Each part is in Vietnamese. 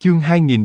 Chương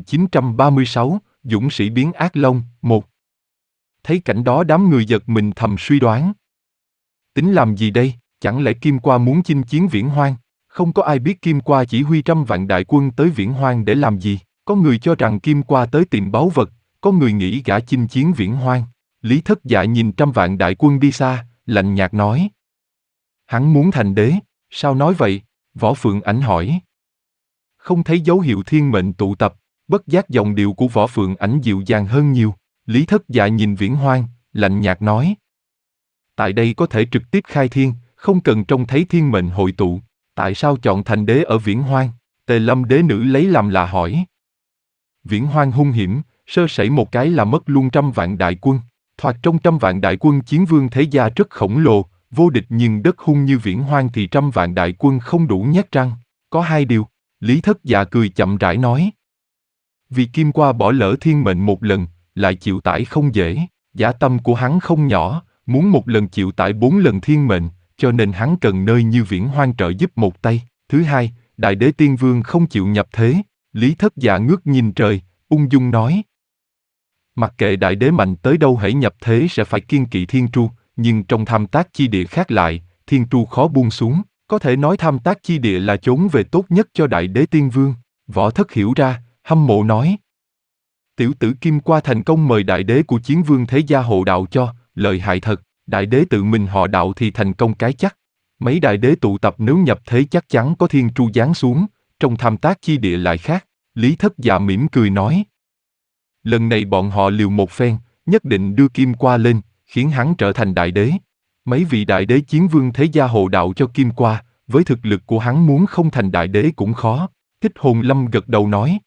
2936, Dũng sĩ biến ác long, 1. Thấy cảnh đó đám người giật mình thầm suy đoán. Tính làm gì đây, chẳng lẽ Kim Qua muốn chinh chiến Viễn Hoang? Không có ai biết Kim Qua chỉ huy trăm vạn đại quân tới Viễn Hoang để làm gì. Có người cho rằng Kim Qua tới tìm báu vật, có người nghĩ gã chinh chiến Viễn Hoang. Lý Thất Dạ nhìn trăm vạn đại quân đi xa, lạnh nhạt nói. Hắn muốn thành đế, sao nói vậy? Võ Phượng Ảnh hỏi. Không thấy dấu hiệu thiên mệnh tụ tập, bất giác giọng điệu của Võ Phượng Ảnh dịu dàng hơn nhiều. Lý Thất Dạ nhìn Viễn Hoang, lạnh nhạt nói. Tại đây có thể trực tiếp khai thiên, không cần trông thấy thiên mệnh hội tụ. Tại sao chọn thành đế ở Viễn Hoang? Tề Lâm đế nữ lấy làm lạ hỏi. Viễn Hoang hung hiểm, sơ sẩy một cái là mất luôn trăm vạn đại quân. Thoạt trong trăm vạn đại quân chiến vương thế gia rất khổng lồ, vô địch, nhưng đất hung như Viễn Hoang thì trăm vạn đại quân không đủ nhét răng. Có hai điều. Lý Thất Dạ cười chậm rãi nói. Vì Kim Qua bỏ lỡ thiên mệnh một lần, lại chịu tải không dễ. Dã tâm của hắn không nhỏ, muốn một lần chịu tải 4 lần thiên mệnh, cho nên hắn cần nơi như Viễn Hoang trợ giúp một tay. Thứ hai, Đại Đế Tiên Vương không chịu nhập thế. Lý Thất Dạ ngước nhìn trời, ung dung nói. Mặc kệ Đại Đế mạnh tới đâu hãy nhập thế sẽ phải kiêng kỵ Thiên Tru, nhưng trong Tham Tác Chi Địa khác lại, Thiên Tru khó buông xuống. Có thể nói Tham Tác Chi Địa là chốn về tốt nhất cho Đại Đế Tiên Vương. Võ Thất hiểu ra, hâm mộ nói. Tiểu tử Kim Qua thành công mời Đại Đế của Chiến Vương thế gia hộ đạo cho, lợi hại thật. Đại Đế tự mình họ đạo thì thành công cái chắc. Mấy Đại Đế tụ tập nếu nhập thế chắc chắn có Thiên Tru giáng xuống, trong Tham Tác Chi Địa lại khác. Lý Thất Dạ mỉm cười nói. Lần này bọn họ liều một phen, nhất định đưa Kim Qua lên, khiến hắn trở thành Đại Đế. Mấy vị Đại Đế Chiến Vương thế gia hộ đạo cho Kim Qua, với thực lực của hắn muốn không thành Đại Đế cũng khó. Thích Hồn Lâm gật đầu nói.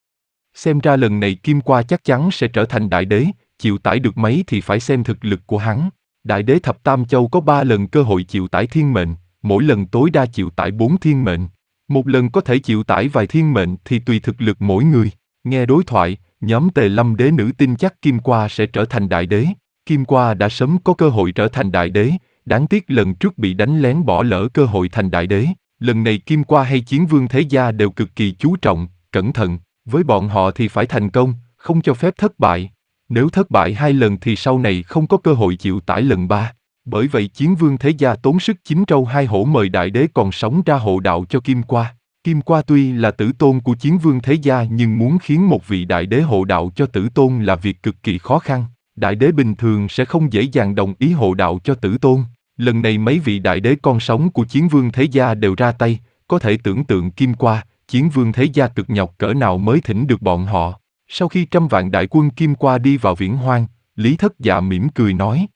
Xem ra lần này Kim Qua chắc chắn sẽ trở thành Đại Đế, chịu tải được mấy thì phải xem thực lực của hắn. Đại Đế Thập Tam Châu có 3 lần cơ hội chịu tải thiên mệnh, mỗi lần tối đa chịu tải 4 thiên mệnh. Một lần có thể chịu tải vài thiên mệnh thì tùy thực lực mỗi người. Nghe đối thoại, nhóm Tề Lâm đế nữ tin chắc Kim Qua sẽ trở thành Đại Đế. Kim Qua đã sớm có cơ hội trở thành Đại Đế, đáng tiếc lần trước bị đánh lén bỏ lỡ cơ hội thành Đại Đế. Lần này Kim Qua hay Chiến Vương thế gia đều cực kỳ chú trọng, cẩn thận. Với bọn họ thì phải thành công, không cho phép thất bại. Nếu thất bại 2 lần thì sau này không có cơ hội chịu tải lần 3. Bởi vậy Chiến Vương thế gia tốn sức 9 trâu 2 hổ mời Đại Đế còn sống ra hộ đạo cho Kim Qua. Kim Qua tuy là tử tôn của Chiến Vương thế gia nhưng muốn khiến một vị Đại Đế hộ đạo cho tử tôn là việc cực kỳ khó khăn. Đại Đế bình thường sẽ không dễ dàng đồng ý hộ đạo cho tử tôn. Lần này mấy vị Đại Đế con sống của Chiến Vương thế gia đều ra tay, có thể tưởng tượng Kim Qua, Chiến Vương thế gia cực nhọc cỡ nào mới thỉnh được bọn họ. Sau khi trăm vạn đại quân Kim Qua đi vào Viễn Hoang, Lý Thất Dạ mỉm cười nói.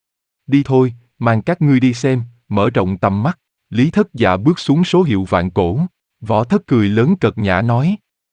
Đi thôi, mang các ngươi đi xem, mở rộng tầm mắt. Lý Thất Dạ bước xuống số hiệu vạn cổ. Võ Thất cười lớn cợt nhã nói.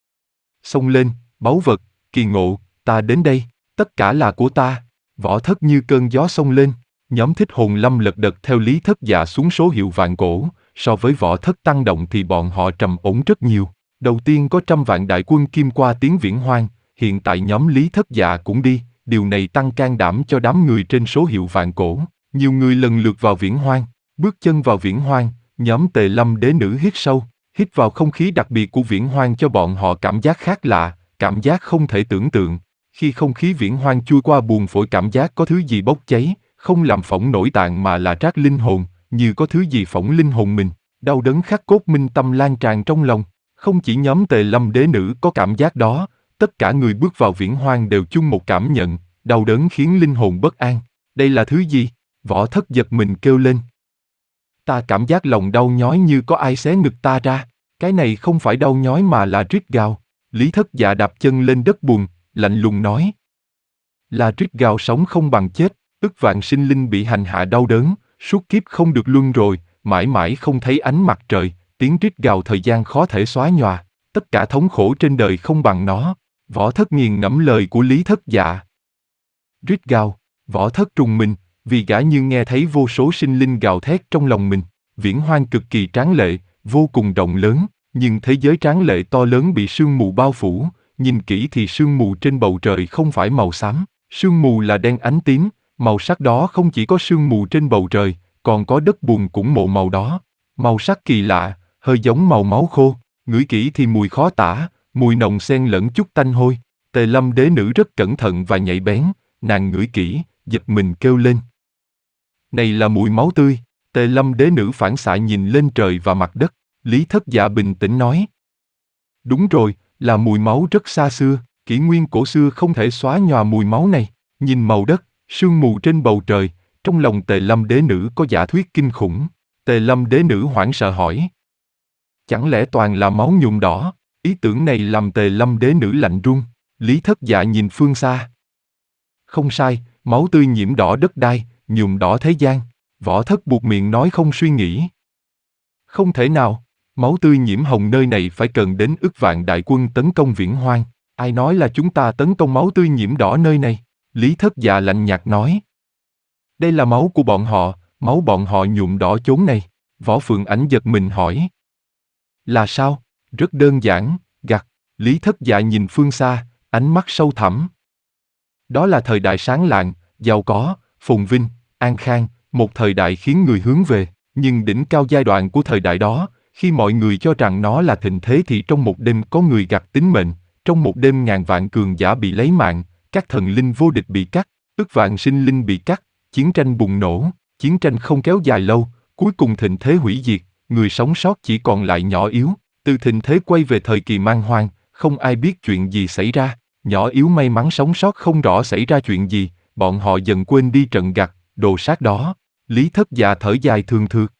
Xông lên, báu vật, kỳ ngộ, ta đến đây, tất cả là của ta. Võ Thất như cơn gió xông lên. Nhóm Thích Hồn Lâm lật đật theo Lý Thất Dạ xuống số hiệu vạn cổ. So với Võ Thất tăng động thì bọn họ trầm ổn rất nhiều. Đầu tiên có trăm vạn đại quân Kim Qua tiến Viễn Hoang, hiện tại nhóm Lý Thất Dạ cũng đi, điều này tăng can đảm cho đám người trên số hiệu vạn cổ. Nhiều người lần lượt vào Viễn Hoang, bước chân vào Viễn Hoang, nhóm Tề Lâm đế nữ hít sâu, hít vào không khí đặc biệt của Viễn Hoang cho bọn họ cảm giác khác lạ, cảm giác không thể tưởng tượng. Khi không khí Viễn Hoang chui qua buồng phổi cảm giác có thứ gì bốc cháy, không làm phỏng nổi tạng mà là trát linh hồn, như có thứ gì phỏng linh hồn mình, đau đớn khắc cốt minh tâm lan tràn trong lòng. Không chỉ nhóm Tề Lâm đế nữ có cảm giác đó, tất cả người bước vào Viễn Hoang đều chung một cảm nhận, đau đớn khiến linh hồn bất an. Đây là thứ gì? Võ Thất giật mình kêu lên. Ta cảm giác lòng đau nhói như có ai xé ngực ta ra. Cái này không phải đau nhói mà là rít gào. Lý Thất Dạ đạp chân lên đất bùn, lạnh lùng nói. Là rít gào sống không bằng chết, ức vạn sinh linh bị hành hạ đau đớn, suốt kiếp không được luân rồi, mãi mãi không thấy ánh mặt trời, tiếng rít gào thời gian khó thể xóa nhòa, tất cả thống khổ trên đời không bằng nó. Võ Thất nghiền ngẫm lời của Lý Thất Dạ. Rít gào, Võ Thất trùng mình, vì gã như nghe thấy vô số sinh linh gào thét trong lòng mình. Viễn Hoang cực kỳ tráng lệ, vô cùng rộng lớn, nhưng thế giới tráng lệ to lớn bị sương mù bao phủ, nhìn kỹ thì sương mù trên bầu trời không phải màu xám, sương mù là đen ánh tím, màu sắc đó không chỉ có sương mù trên bầu trời, còn có đất bùn cũng mộ màu đó. Màu sắc kỳ lạ, hơi giống màu máu khô, ngửi kỹ thì mùi khó tả, mùi nồng xen lẫn chút tanh hôi. Tề Lâm đế nữ rất cẩn thận và nhạy bén, nàng ngửi kỹ, giật mình kêu lên. Này là mùi máu tươi. Tề Lâm đế nữ phản xạ nhìn lên trời và mặt đất. Lý Thất Dạ bình tĩnh nói. Đúng rồi, là mùi máu rất xa xưa, kỷ nguyên cổ xưa không thể xóa nhòa mùi máu này. Nhìn màu đất, sương mù trên bầu trời, trong lòng Tề Lâm đế nữ có giả thuyết kinh khủng. Tề Lâm đế nữ hoảng sợ hỏi. Chẳng lẽ toàn là máu nhuộm đỏ? Ý tưởng này làm Tề Lâm đế nữ lạnh run. Lý Thất Dạ nhìn phương xa. Không sai, máu tươi nhiễm đỏ đất đai, nhuộm đỏ thế gian. Võ Thất buộc miệng nói không suy nghĩ. Không thể nào, máu tươi nhiễm hồng nơi này phải cần đến ức vạn đại quân tấn công Viễn Hoang. Ai nói là chúng ta tấn công máu tươi nhiễm đỏ nơi này? Lý Thất Dạ lạnh nhạt nói. Đây là máu của bọn họ, máu bọn họ nhuộm đỏ chốn này. Võ Phượng Ảnh giật mình hỏi. Là sao? Rất đơn giản, gặt. Lý Thất Dạ nhìn phương xa, ánh mắt sâu thẳm. Đó là thời đại sáng lạng, giàu có, phồn vinh, an khang, một thời đại khiến người hướng về. Nhưng đỉnh cao giai đoạn của thời đại đó, khi mọi người cho rằng nó là thịnh thế thì trong một đêm có người gặt tính mệnh, trong một đêm ngàn vạn cường giả bị lấy mạng, các thần linh vô địch bị cắt, ức vạn sinh linh bị cắt, chiến tranh bùng nổ, chiến tranh không kéo dài lâu, cuối cùng thịnh thế hủy diệt, người sống sót chỉ còn lại nhỏ yếu, từ thịnh thế quay về thời kỳ man hoang, không ai biết chuyện gì xảy ra, nhỏ yếu may mắn sống sót không rõ xảy ra chuyện gì, bọn họ dần quên đi trận gặt, đồ sát đó. Lý Thất Dạ thở dài thường thượt.